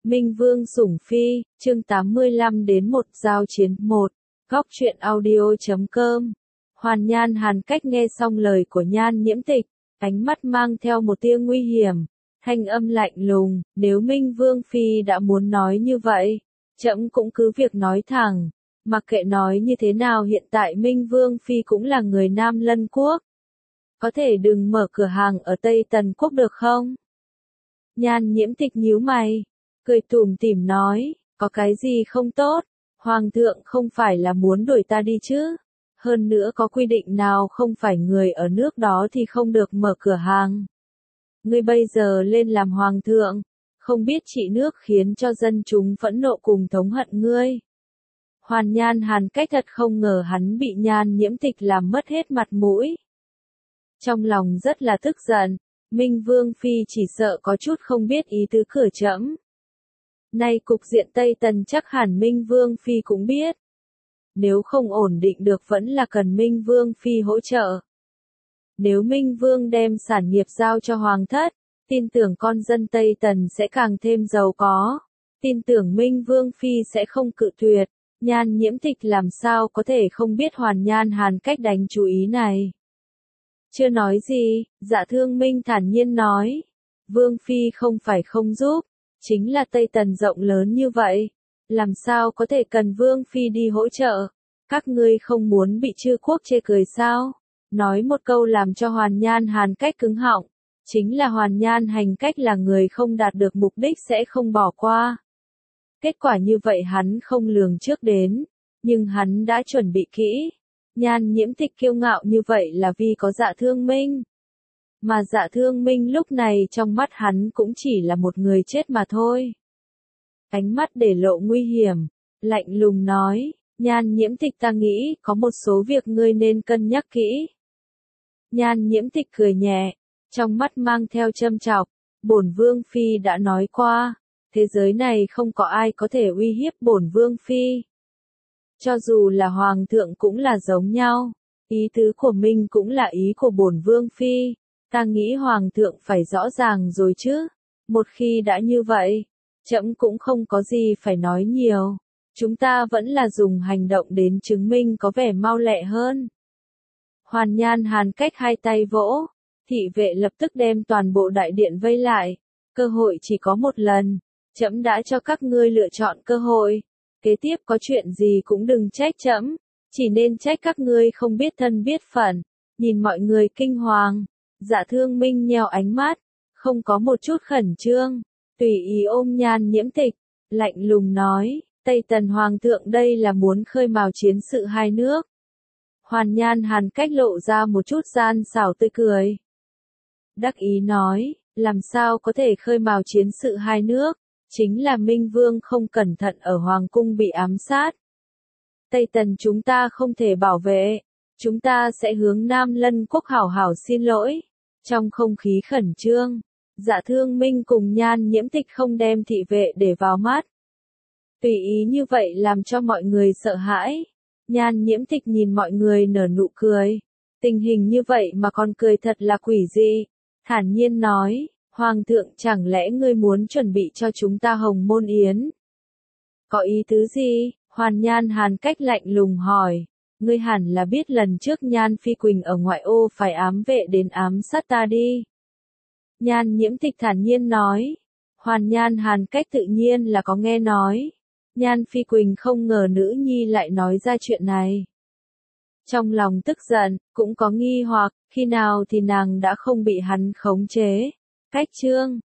Minh Vương sủng phi, chương 85 đến 1 giao chiến 1, góc truyện audio.com. Hoàn Nhan Hàn Cách nghe xong lời của Nhan Nhiễm Tịch, ánh mắt mang theo một tia nguy hiểm, thanh âm lạnh lùng, nếu Minh Vương phi đã muốn nói như vậy, trẫm cũng cứ việc nói thẳng, mặc kệ nói như thế nào hiện tại Minh Vương phi cũng là người Nam Lân quốc. Có thể đừng mở cửa hàng ở Tây Tần quốc được không? Nhan Nhiễm Tịch nhíu mày, cười tủm tỉm nói, có cái gì không tốt, Hoàng thượng không phải là muốn đuổi ta đi chứ, hơn nữa có quy định nào không phải người ở nước đó thì không được mở cửa hàng. Ngươi bây giờ lên làm Hoàng thượng, không biết trị nước khiến cho dân chúng phẫn nộ cùng thống hận ngươi. Hoàn Nhan Hàn Cách thật không ngờ hắn bị Nhan Nhiễm Tịch làm mất hết mặt mũi. Trong lòng rất là tức giận, Minh Vương phi chỉ sợ có chút không biết ý tứ cửa trẫm. Nay cục diện Tây Tần chắc hẳn Minh Vương phi cũng biết. Nếu không ổn định được vẫn là cần Minh Vương phi hỗ trợ. Nếu Minh Vương đem sản nghiệp giao cho Hoàng thất, tin tưởng con dân Tây Tần sẽ càng thêm giàu có. Tin tưởng Minh Vương phi sẽ không cự tuyệt. Nhan Nhiễm Tịch làm sao có thể không biết Hoàn Nhan Hàn Cách đánh chú ý này. Chưa nói gì, Dạ Thương Minh thản nhiên nói. Vương phi không phải không giúp, chính là Tây Tần rộng lớn như vậy. Làm sao có thể cần Vương phi đi hỗ trợ? Các ngươi không muốn bị chư quốc chê cười sao? Nói một câu làm cho Hoàn Nhan Hàn Cách cứng họng. Chính là Hoàn Nhan Hàn Cách là người không đạt được mục đích sẽ không bỏ qua. Kết quả như vậy hắn không lường trước đến, nhưng hắn đã chuẩn bị kỹ. Nhan Nhiễm Tịch kiêu ngạo như vậy là vì có Dạ Thương Minh. Mà Dạ Thương Minh lúc này trong mắt hắn cũng chỉ là một người chết mà thôi. Ánh mắt để lộ nguy hiểm, lạnh lùng nói, Nhan Nhiễm Tịch ta nghĩ có một số việc ngươi nên cân nhắc kỹ. Nhan Nhiễm Tịch cười nhẹ, trong mắt mang theo châm chọc, bổn Vương phi đã nói qua, thế giới này không có ai có thể uy hiếp bổn Vương phi. Cho dù là Hoàng thượng cũng là giống nhau, ý tứ của mình cũng là ý của bổn Vương phi, ta nghĩ Hoàng thượng phải rõ ràng rồi chứ, một khi đã như vậy, trẫm cũng không có gì phải nói nhiều, chúng ta vẫn là dùng hành động đến chứng minh có vẻ mau lẹ hơn. Hoàn Nhan Hàn Cách hai tay vỗ, thị vệ lập tức đem toàn bộ đại điện vây lại, cơ hội chỉ có một lần, trẫm đã cho các ngươi lựa chọn cơ hội. Kế tiếp có chuyện gì cũng đừng trách trẫm, chỉ nên trách các ngươi không biết thân biết phận. Nhìn mọi người kinh hoàng, Dạ Thương Minh nheo ánh mắt, không có một chút khẩn trương, tùy ý ôm Nhan Nhiễm Tịch, lạnh lùng nói, Tây Tần Hoàng thượng đây là muốn khơi mào chiến sự hai nước. Hoàn Nhan Hàn Cách lộ ra một chút gian xảo tươi cười. Đắc ý nói, làm sao có thể khơi mào chiến sự hai nước? Chính là Minh Vương không cẩn thận ở Hoàng cung bị ám sát. Tây Tần chúng ta không thể bảo vệ, chúng ta sẽ hướng Nam Lân quốc hảo hảo xin lỗi. Trong không khí khẩn trương, Dạ Thương Minh cùng Nhan Nhiễm Tịch không đem thị vệ để vào mắt. Tùy ý như vậy làm cho mọi người sợ hãi. Nhan Nhiễm Tịch nhìn mọi người nở nụ cười. Tình hình như vậy mà còn cười thật là quỷ dị. Thản nhiên nói. Hoàng thượng chẳng lẽ ngươi muốn chuẩn bị cho chúng ta hồng môn yến? Có ý tứ gì? Hoàn Nhan Hàn Cách lạnh lùng hỏi. Ngươi hẳn là biết lần trước Nhan Phi Quỳnh ở ngoại ô phải ám vệ đến ám sát ta đi. Nhan Nhiễm Tịch thản nhiên nói. Hoàn Nhan Hàn Cách tự nhiên là có nghe nói. Nhan Phi Quỳnh không ngờ nữ nhi lại nói ra chuyện này. Trong lòng tức giận, cũng có nghi hoặc, khi nào thì nàng đã không bị hắn khống chế. Cách chương